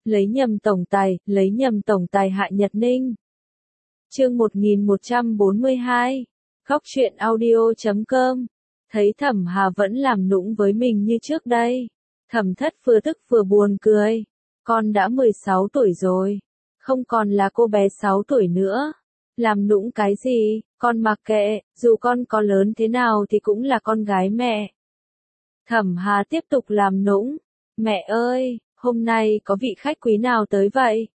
lấy nhầm tổng tài Hạ Nhật Ninh. Chương 1142, Góc truyện audio.com. Thấy Thẩm Hà vẫn làm nũng với mình như trước đây. Thẩm Thất vừa tức vừa buồn cười. Con đã 16 tuổi rồi, không còn là cô bé 6 tuổi nữa. Làm nũng cái gì, con mặc kệ, dù con có lớn thế nào thì cũng là con gái mẹ. Thẩm Hà tiếp tục làm nũng. Mẹ ơi, hôm nay có vị khách quý nào tới vậy?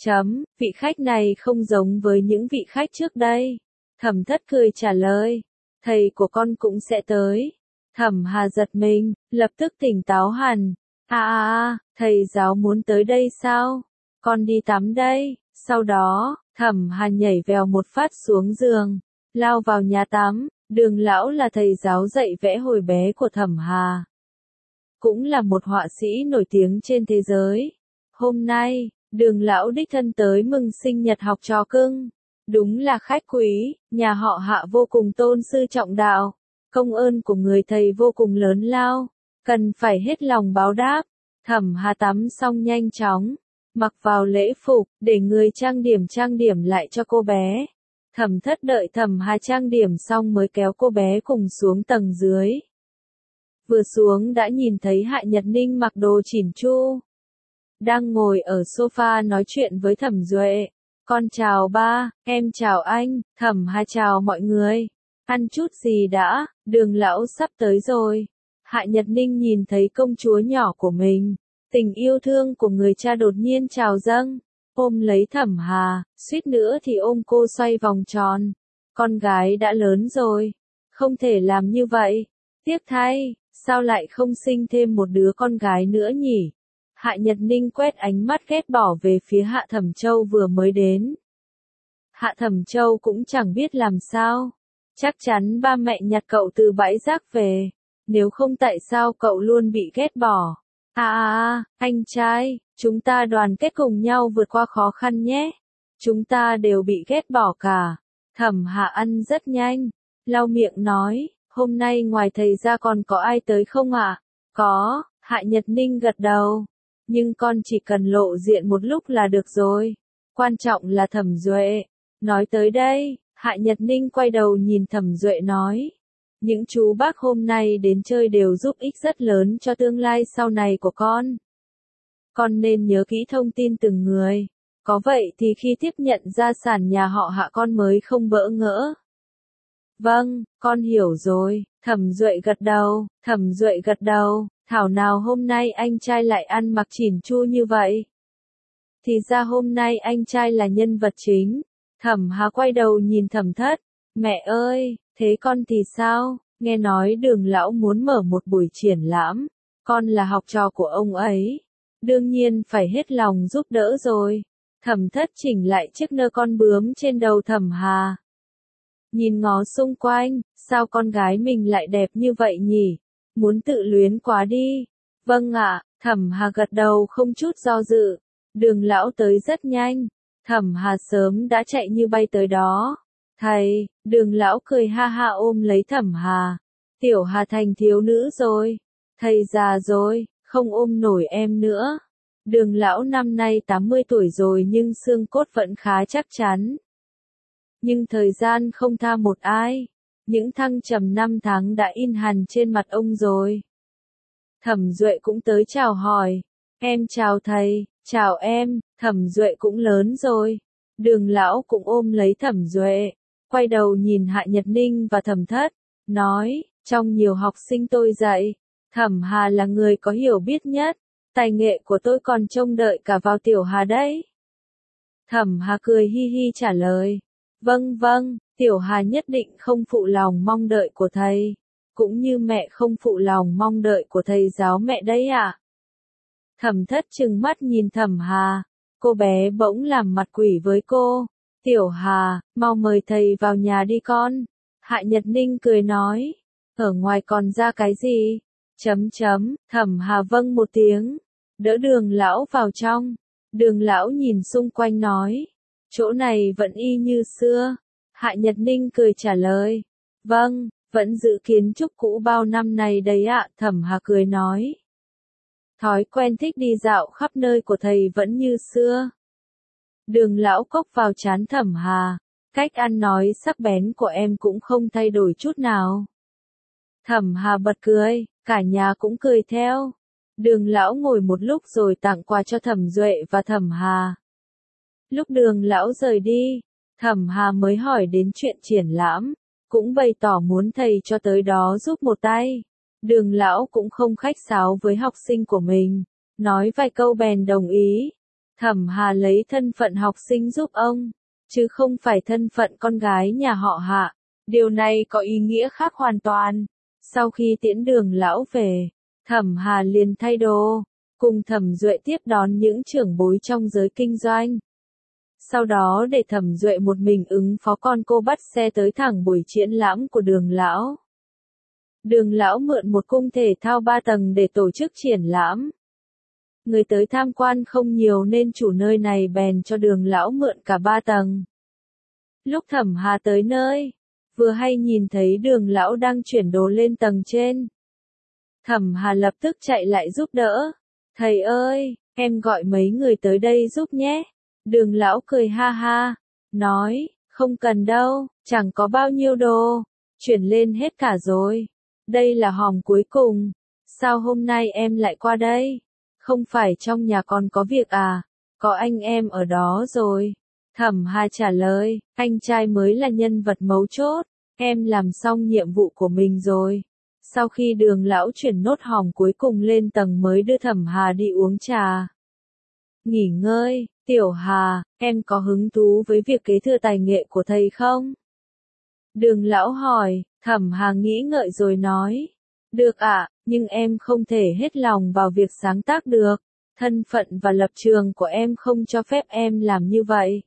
Vị khách này không giống với những vị khách trước đây. Thẩm Thất cười trả lời. Thầy của con cũng sẽ tới. Thẩm Hà giật mình, lập tức tỉnh táo hẳn. Thầy giáo muốn tới đây sao? Con đi tắm đây. Sau đó, Thẩm Hà nhảy vèo một phát xuống giường, lao vào nhà tắm. Đường lão là thầy giáo dạy vẽ hồi bé của Thẩm Hà, cũng là một họa sĩ nổi tiếng trên thế giới. Hôm nay, Đường lão đích thân tới mừng sinh nhật học trò cưng. Đúng là khách quý, nhà họ Hạ vô cùng tôn sư trọng đạo. Công ơn của người thầy vô cùng lớn lao, cần phải hết lòng báo đáp. Thẩm Hà tắm xong nhanh chóng, mặc vào lễ phục, để người trang điểm lại cho cô bé. Thẩm Thất đợi Thẩm Hà trang điểm xong mới kéo cô bé cùng xuống tầng dưới. Vừa xuống đã nhìn thấy Hạ Nhật Ninh mặc đồ chỉn chu, đang ngồi ở sofa nói chuyện với Thẩm Duệ. Con chào ba, em chào anh, Thẩm Hà chào mọi người. Ăn chút gì đã, Đường lão sắp tới rồi. Hạ Nhật Ninh nhìn thấy công chúa nhỏ của mình, tình yêu thương của người cha đột nhiên trào dâng, ôm lấy Thẩm Hà, suýt nữa thì ôm cô xoay vòng tròn. Con gái đã lớn rồi, không thể làm như vậy. Tiếc thay, sao lại không sinh thêm một đứa con gái nữa nhỉ? Hạ Nhật Ninh quét ánh mắt ghét bỏ về phía Hạ Thẩm Châu vừa mới đến. Hạ Thẩm Châu cũng chẳng biết làm sao. Chắc chắn ba mẹ nhặt cậu từ bãi rác về. Nếu không tại sao cậu luôn bị ghét bỏ. Anh trai, chúng ta đoàn kết cùng nhau vượt qua khó khăn nhé. Chúng ta đều bị ghét bỏ cả. Thẩm Hạ ăn rất nhanh, lau miệng nói, hôm nay ngoài thầy ra còn có ai tới không ạ? Có, Hạ Nhật Ninh gật đầu. Nhưng con chỉ cần lộ diện một lúc là được rồi. Quan trọng là Thẩm Duệ. Nói tới đây, Hạ Nhật Ninh quay đầu nhìn Thẩm Duệ nói. Những chú bác hôm nay đến chơi đều giúp ích rất lớn cho tương lai sau này của con. Con nên nhớ kỹ thông tin từng người. Có vậy thì khi tiếp nhận gia sản nhà họ Hạ con mới không bỡ ngỡ. Vâng, con hiểu rồi. Thẩm Duệ gật đầu. Thảo nào hôm nay anh trai lại ăn mặc chỉn chu như vậy. Thì ra hôm nay anh trai là nhân vật chính. Thẩm Hà quay đầu nhìn Thẩm Thất. Mẹ ơi, thế con thì sao? Nghe nói Đường lão muốn mở một buổi triển lãm. Con là học trò của ông ấy. Đương nhiên phải hết lòng giúp đỡ rồi. Thẩm Thất chỉnh lại chiếc nơ con bướm trên đầu Thẩm Hà. Nhìn ngó xung quanh, sao con gái mình lại đẹp như vậy nhỉ? Muốn tự luyến quá đi. Vâng ạ, Thẩm Hà gật đầu không chút do dự. Đường lão tới rất nhanh. Thẩm Hà sớm đã chạy như bay tới đó. Thầy, Đường lão cười ha ha ôm lấy Thẩm Hà. Tiểu Hà thành thiếu nữ rồi. Thầy già rồi, không ôm nổi em nữa. Đường lão năm nay 80 tuổi rồi nhưng xương cốt vẫn khá chắc chắn. Nhưng thời gian không tha một ai. Những thăng trầm năm tháng đã in hằn trên mặt ông rồi. Thẩm Duệ cũng tới chào hỏi. Em chào thầy, chào em. Thẩm Duệ cũng lớn rồi. Đường lão cũng ôm lấy Thẩm Duệ, quay đầu nhìn Hạ Nhật Ninh và Thẩm Thất, nói, trong nhiều học sinh tôi dạy, Thẩm Hà là người có hiểu biết nhất. Tài nghệ của tôi còn trông đợi cả vào Tiểu Hà đấy. Thẩm Hà cười hi hi trả lời. Vâng, Tiểu Hà nhất định không phụ lòng mong đợi của thầy. Cũng như mẹ không phụ lòng mong đợi của thầy giáo mẹ đấy ạ. Thẩm Thất trừng mắt nhìn Thẩm Hà. Cô bé bỗng làm mặt quỷ với cô. Tiểu Hà, mau mời thầy vào nhà đi con. Hạ Nhật Ninh cười nói. Ở ngoài còn ra cái gì? Thẩm Hà vâng một tiếng. Đỡ Đường lão vào trong. Đường lão nhìn xung quanh nói. Chỗ này vẫn y như xưa. Hạ Nhật Ninh cười trả lời. Vâng, vẫn giữ kiến trúc cũ bao năm này đấy ạ. Thẩm Hà cười nói. thói quen thích đi dạo khắp nơi của thầy vẫn như xưa. Đường Lão Cốc vào trán Thẩm Hà, cách ăn nói sắc bén của em cũng không thay đổi chút nào. Thẩm Hà bật cười, cả nhà cũng cười theo. Đường Lão ngồi một lúc rồi tặng quà cho Thẩm Duệ và Thẩm Hà. Lúc Đường Lão rời đi, Thẩm Hà mới hỏi đến chuyện triển lãm, cũng bày tỏ muốn thầy cho tới đó giúp một tay. Đường Lão cũng không khách sáo với học sinh của mình, nói vài câu bèn đồng ý. Thẩm Hà lấy thân phận học sinh giúp ông, chứ không phải thân phận con gái nhà họ Hạ. Điều này có ý nghĩa khác hoàn toàn. Sau khi tiễn Đường Lão về, Thẩm Hà liền thay đồ, cùng Thẩm Duệ tiếp đón những trưởng bối trong giới kinh doanh. Sau đó để Thẩm Duệ một mình ứng phó con cô bắt xe tới thẳng buổi triển lãm của Đường Lão. Đường Lão mượn một cung thể thao 3 tầng để tổ chức triển lãm. Người tới tham quan không nhiều nên chủ nơi này bèn cho Đường Lão mượn cả 3 tầng. Lúc Thẩm Hà tới nơi, vừa hay nhìn thấy Đường Lão đang chuyển đồ lên tầng trên. Thẩm Hà lập tức chạy lại giúp đỡ. Thầy ơi, em gọi mấy người tới đây giúp nhé. Đường Lão cười ha ha, nói, không cần đâu, chẳng có bao nhiêu đồ, chuyển lên hết cả rồi. Đây là hòm cuối cùng, sao hôm nay em lại qua đây? Không phải trong nhà còn có việc à? Có anh em ở đó rồi. Thẩm Hà trả lời, anh trai mới là nhân vật mấu chốt, em làm xong nhiệm vụ của mình rồi. Sau khi Đường Lão chuyển nốt hòm cuối cùng lên tầng mới đưa Thẩm Hà đi uống trà. Nghỉ ngơi, Tiểu Hà, em có hứng thú với việc kế thừa tài nghệ của thầy không? Đường Lão hỏi, Thẩm Hà nghĩ ngợi rồi nói, được ạ, nhưng em không thể hết lòng vào việc sáng tác được. Thân phận và lập trường của em không cho phép em làm như vậy.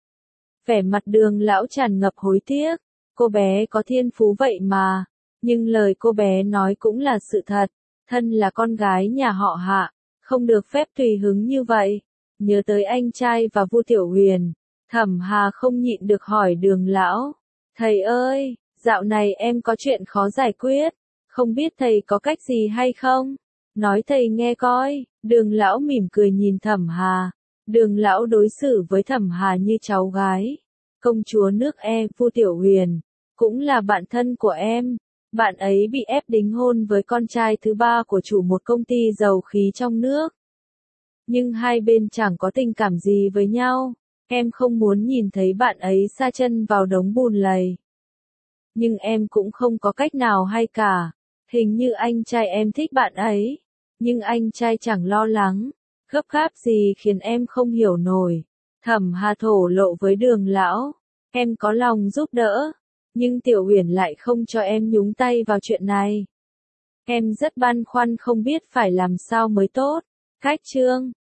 Vẻ mặt Đường Lão tràn ngập hối tiếc, cô bé có thiên phú vậy mà, nhưng lời cô bé nói cũng là sự thật, thân là con gái nhà họ Hạ, không được phép tùy hứng như vậy. Nhớ tới anh trai và Vu Tiểu Huyền, Thẩm Hà không nhịn được hỏi Đường Lão, thầy ơi, dạo này em có chuyện khó giải quyết, không biết thầy có cách gì hay không? Nói thầy nghe coi. Đường Lão mỉm cười nhìn Thẩm Hà. Đường Lão đối xử với Thẩm Hà như cháu gái. Công chúa nước Vu Tiểu Huyền, cũng là bạn thân của em. Bạn ấy bị ép đính hôn với con trai thứ 3 của chủ một công ty dầu khí trong nước. Nhưng hai bên chẳng có tình cảm gì với nhau. Em không muốn nhìn thấy bạn ấy sa chân vào đống bùn lầy. Nhưng em cũng không có cách nào hay cả. Hình như anh trai em thích bạn ấy. Nhưng anh trai chẳng lo lắng, gấp gáp gì khiến em không hiểu nổi. Thẩm Hà thổ lộ với Đường Lão, em có lòng giúp đỡ, nhưng Tiểu Huyền lại không cho em nhúng tay vào chuyện này. Em rất băn khoăn không biết phải làm sao mới tốt. Cách chương